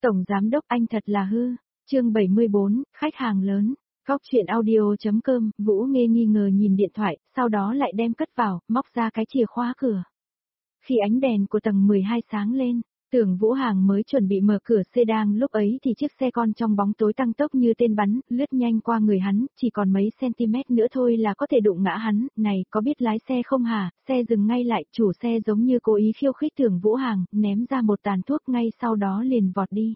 Tổng Giám Đốc anh thật là hư. Chương 74, khách hàng lớn. Góc chuyện audio.com, Vũ Nghê nghi ngờ nhìn điện thoại, sau đó lại đem cất vào, móc ra cái chìa khóa cửa. Khi ánh đèn của tầng 12 sáng lên, Tưởng Vũ Hàng mới chuẩn bị mở cửa sedan, lúc ấy thì chiếc xe con trong bóng tối tăng tốc như tên bắn, lướt nhanh qua người hắn, chỉ còn mấy centimet nữa thôi là có thể đụng ngã hắn. Này, có biết lái xe không hả? Xe dừng ngay lại, chủ xe giống như cố ý khiêu khích Tưởng Vũ Hàng, ném ra một tàn thuốc ngay sau đó liền vọt đi.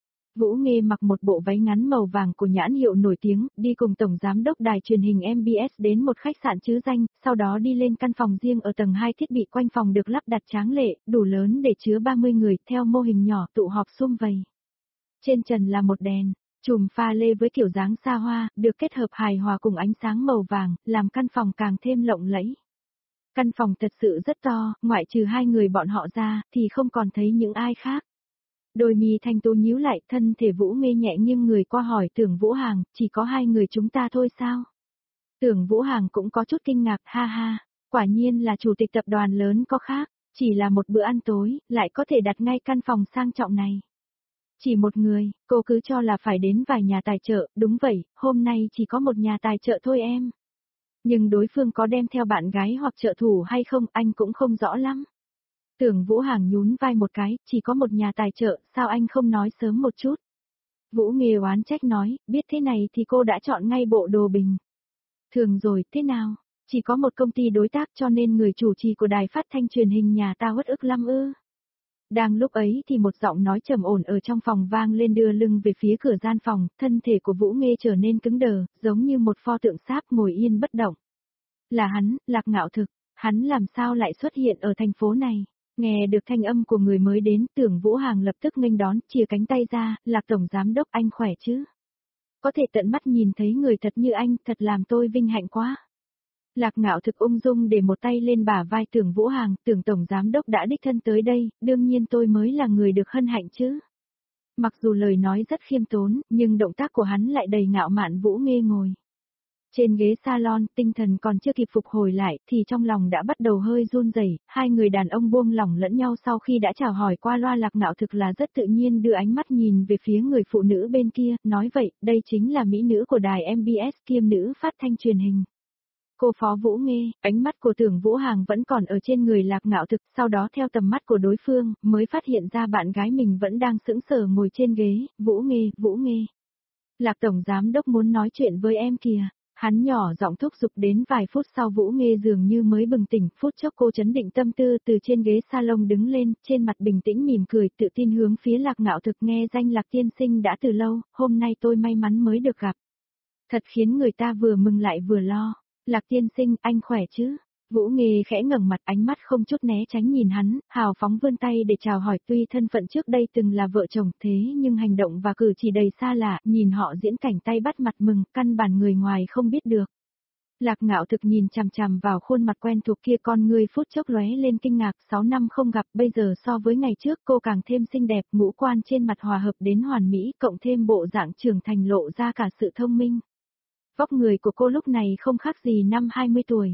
Vũ Nghê mặc một bộ váy ngắn màu vàng của nhãn hiệu nổi tiếng, đi cùng Tổng Giám Đốc đài truyền hình MBS đến một khách sạn trứ danh, sau đó đi lên căn phòng riêng ở tầng 2, thiết bị quanh phòng được lắp đặt tráng lệ, đủ lớn để chứa 30 người, theo mô hình nhỏ tụ họp sum vầy. Trên trần là một đèn, chùm pha lê với kiểu dáng xa hoa, được kết hợp hài hòa cùng ánh sáng màu vàng, làm căn phòng càng thêm lộng lẫy. Căn phòng thật sự rất to, ngoại trừ hai người bọn họ ra, thì không còn thấy những ai khác. Đôi mi thanh tú nhíu lại, thân thể Vũ Nghê nhẹ nghiêng người qua hỏi Tưởng Vũ Hàng, chỉ có hai người chúng ta thôi sao? Tưởng Vũ Hàng cũng có chút kinh ngạc, ha ha, quả nhiên là chủ tịch tập đoàn lớn có khác, chỉ là một bữa ăn tối, lại có thể đặt ngay căn phòng sang trọng này. Chỉ một người, cô cứ cho là phải đến vài nhà tài trợ, đúng vậy, hôm nay chỉ có một nhà tài trợ thôi em. Nhưng đối phương có đem theo bạn gái hoặc trợ thủ hay không anh cũng không rõ lắm. Tưởng Vũ Hàng nhún vai một cái, chỉ có một nhà tài trợ, sao anh không nói sớm một chút? Vũ Nghê oán trách nói, biết thế này thì cô đã chọn ngay bộ đồ bình. Thường rồi, thế nào? Chỉ có một công ty đối tác cho nên người chủ trì của đài phát thanh truyền hình nhà ta uất ức lắm ư. Đang lúc ấy thì một giọng nói trầm ổn ở trong phòng vang lên đưa lưng về phía cửa gian phòng, thân thể của Vũ Nghê trở nên cứng đờ, giống như một pho tượng sáp ngồi yên bất động. Là hắn, Lạc Ngạo Thực, hắn làm sao lại xuất hiện ở thành phố này? Nghe được thanh âm của người mới đến, Tưởng Vũ Hàng lập tức nghênh đón, chìa cánh tay ra, Lạc Tổng Giám Đốc anh khỏe chứ? Có thể tận mắt nhìn thấy người thật như anh, thật làm tôi vinh hạnh quá. Lạc Ngạo Thực ung dung để một tay lên bả vai Tưởng Vũ Hàng, Tưởng Tổng Giám Đốc đã đích thân tới đây, đương nhiên tôi mới là người được hân hạnh chứ. Mặc dù lời nói rất khiêm tốn, nhưng động tác của hắn lại đầy ngạo mạn. Vũ Nghê ngồi trên ghế salon, tinh thần còn chưa kịp phục hồi lại, thì trong lòng đã bắt đầu hơi run rẩy. Hai người đàn ông buông lỏng lẫn nhau sau khi đã chào hỏi qua loa. Lạc Ngạo Thực là rất tự nhiên đưa ánh mắt nhìn về phía người phụ nữ bên kia, nói vậy, đây chính là mỹ nữ của đài MBS kiêm nữ phát thanh truyền hình. Cô Phó Vũ Nghê, ánh mắt của Tưởng Vũ Hàng vẫn còn ở trên người Lạc Ngạo Thực, sau đó theo tầm mắt của đối phương, mới phát hiện ra bạn gái mình vẫn đang sững sờ ngồi trên ghế. Vũ Nghê. Lạc Tổng Giám Đốc muốn nói chuyện với em kìa. Hắn nhỏ giọng thúc giục. Đến vài phút sau Vũ Nghê dường như mới bừng tỉnh, phút chốc cô chấn định tâm tư, từ trên ghế salon đứng lên, trên mặt bình tĩnh mỉm cười, tự tin hướng phía Lạc Ngạo Thực, nghe danh Lạc tiên sinh đã từ lâu, hôm nay tôi may mắn mới được gặp. Thật khiến người ta vừa mừng lại vừa lo. Lạc tiên sinh, anh khỏe chứ? Vũ Nghê khẽ ngẩng mặt, ánh mắt không chút né tránh nhìn hắn, hào phóng vươn tay để chào hỏi. Tuy thân phận trước đây từng là vợ chồng, thế nhưng hành động và cử chỉ đầy xa lạ, nhìn họ diễn cảnh tay bắt mặt mừng, căn bản người ngoài không biết được. Lạc Ngạo Thực nhìn chằm chằm vào khuôn mặt quen thuộc kia, con ngươi phút chốc lóe lên kinh ngạc. 6 năm không gặp, bây giờ so với ngày trước cô càng thêm xinh đẹp, ngũ quan trên mặt hòa hợp đến hoàn mỹ, cộng thêm bộ dạng trưởng thành lộ ra cả sự thông minh. Vóc người của cô lúc này không khác gì năm 20 tuổi.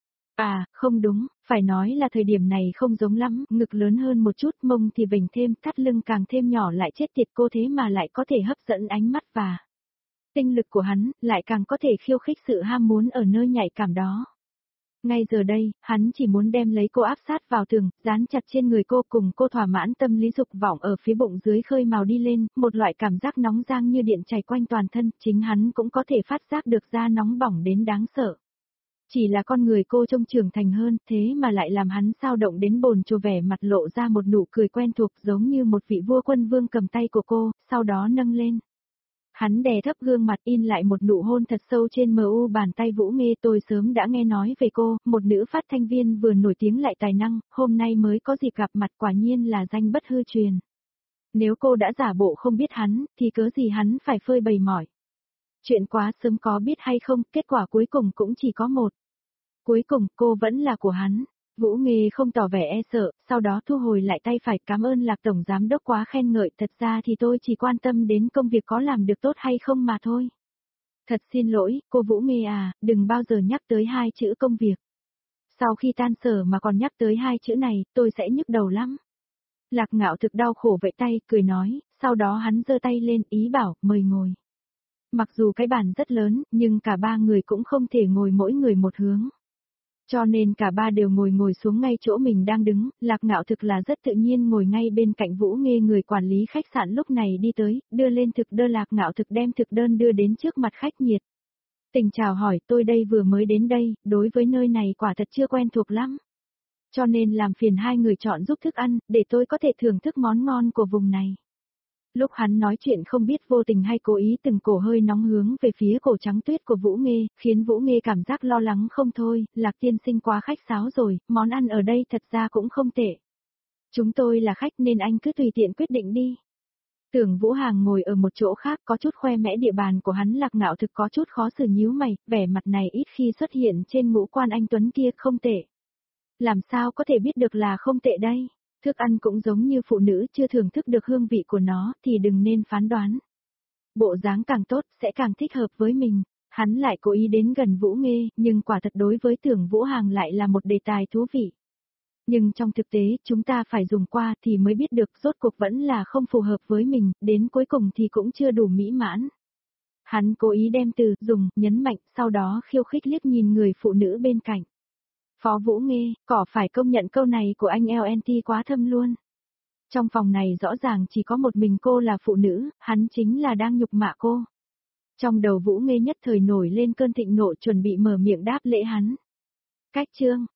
À, không đúng, phải nói là thời điểm này không giống lắm, ngực lớn hơn một chút, mông thì vểnh thêm, thắt lưng càng thêm nhỏ lại, chết tiệt, cô thế mà lại có thể hấp dẫn ánh mắt và tinh lực của hắn, lại càng có thể khiêu khích sự ham muốn ở nơi nhạy cảm đó. Ngay giờ đây, hắn chỉ muốn đem lấy cô áp sát vào tường, dán chặt trên người cô, cùng cô thỏa mãn tâm lý dục vọng ở phía bụng dưới khơi mào đi lên, một loại cảm giác nóng rang như điện chảy quanh toàn thân, chính hắn cũng có thể phát giác được ra nóng bỏng đến đáng sợ. Chỉ là con người cô trông trưởng thành hơn, thế mà lại làm hắn xao động đến bồn chồn, vẻ mặt lộ ra một nụ cười quen thuộc, giống như một vị vua quân vương cầm tay của cô, sau đó nâng lên. Hắn đè thấp gương mặt, in lại một nụ hôn thật sâu trên mu bàn tay. Vũ Nghê, tôi sớm đã nghe nói về cô, một nữ phát thanh viên vừa nổi tiếng lại tài năng, hôm nay mới có dịp gặp mặt, quả nhiên là danh bất hư truyền. Nếu cô đã giả bộ không biết hắn, thì cớ gì hắn phải phơi bày mỏi. Chuyện quá sớm có biết hay không, kết quả cuối cùng cũng chỉ có một. Cuối cùng, cô vẫn là của hắn. Vũ Nghê không tỏ vẻ e sợ, sau đó thu hồi lại tay phải. Cảm ơn Lạc Tổng Giám Đốc quá khen ngợi, thật ra thì tôi chỉ quan tâm đến công việc có làm được tốt hay không mà thôi. Thật xin lỗi, cô Vũ Nghê à, đừng bao giờ nhắc tới hai chữ công việc. Sau khi tan sở mà còn nhắc tới hai chữ này, tôi sẽ nhức đầu lắm. Lạc Ngạo Thực đau khổ vẫy tay, cười nói, sau đó hắn giơ tay lên ý bảo, mời ngồi. Mặc dù cái bàn rất lớn, nhưng cả ba người cũng không thể ngồi mỗi người một hướng. Cho nên cả ba đều ngồi xuống ngay chỗ mình đang đứng, Lạc Ngạo Thực là rất tự nhiên ngồi ngay bên cạnh Vũ Nghê, người quản lý khách sạn lúc này đi tới, đưa lên thực đơn. Lạc Ngạo Thực đem thực đơn đưa đến trước mặt khách nhiệt tình chào hỏi, tôi đây vừa mới đến đây, đối với nơi này quả thật chưa quen thuộc lắm. Cho nên làm phiền hai người chọn giúp thức ăn, để tôi có thể thưởng thức món ngon của vùng này. Lúc hắn nói chuyện không biết vô tình hay cố ý từng cổ hơi nóng hướng về phía cổ trắng tuyết của Vũ Nghê, khiến Vũ Nghê cảm giác lo lắng không thôi, Lạc tiên sinh quá khách sáo rồi, món ăn ở đây thật ra cũng không tệ. Chúng tôi là khách nên anh cứ tùy tiện quyết định đi. Tưởng Vũ Hàng ngồi ở một chỗ khác có chút khoe mẽ địa bàn của hắn. Lạc Ngạo Thực có chút khó xử nhíu mày, vẻ mặt này ít khi xuất hiện trên ngũ quan anh tuấn kia. Không tệ. Làm sao có thể biết được là không tệ đây? Thức ăn cũng giống như phụ nữ chưa thưởng thức được hương vị của nó thì đừng nên phán đoán. Bộ dáng càng tốt sẽ càng thích hợp với mình. Hắn lại cố ý đến gần Vũ Nghê, nhưng quả thật đối với Tưởng Vũ Hàng lại là một đề tài thú vị. Nhưng trong thực tế chúng ta phải dùng qua thì mới biết được rốt cuộc vẫn là không phù hợp với mình, đến cuối cùng thì cũng chưa đủ mỹ mãn. Hắn cố ý đem từ dùng nhấn mạnh, sau đó khiêu khích liếc nhìn người phụ nữ bên cạnh. Phó Vũ Nghê, có phải công nhận câu này của anh LNT quá thâm luôn? Trong phòng này rõ ràng chỉ có một mình cô là phụ nữ, hắn chính là đang nhục mạ cô. Trong đầu Vũ Nghê nhất thời nổi lên cơn thịnh nộ chuẩn bị mở miệng đáp lễ hắn. Cách chương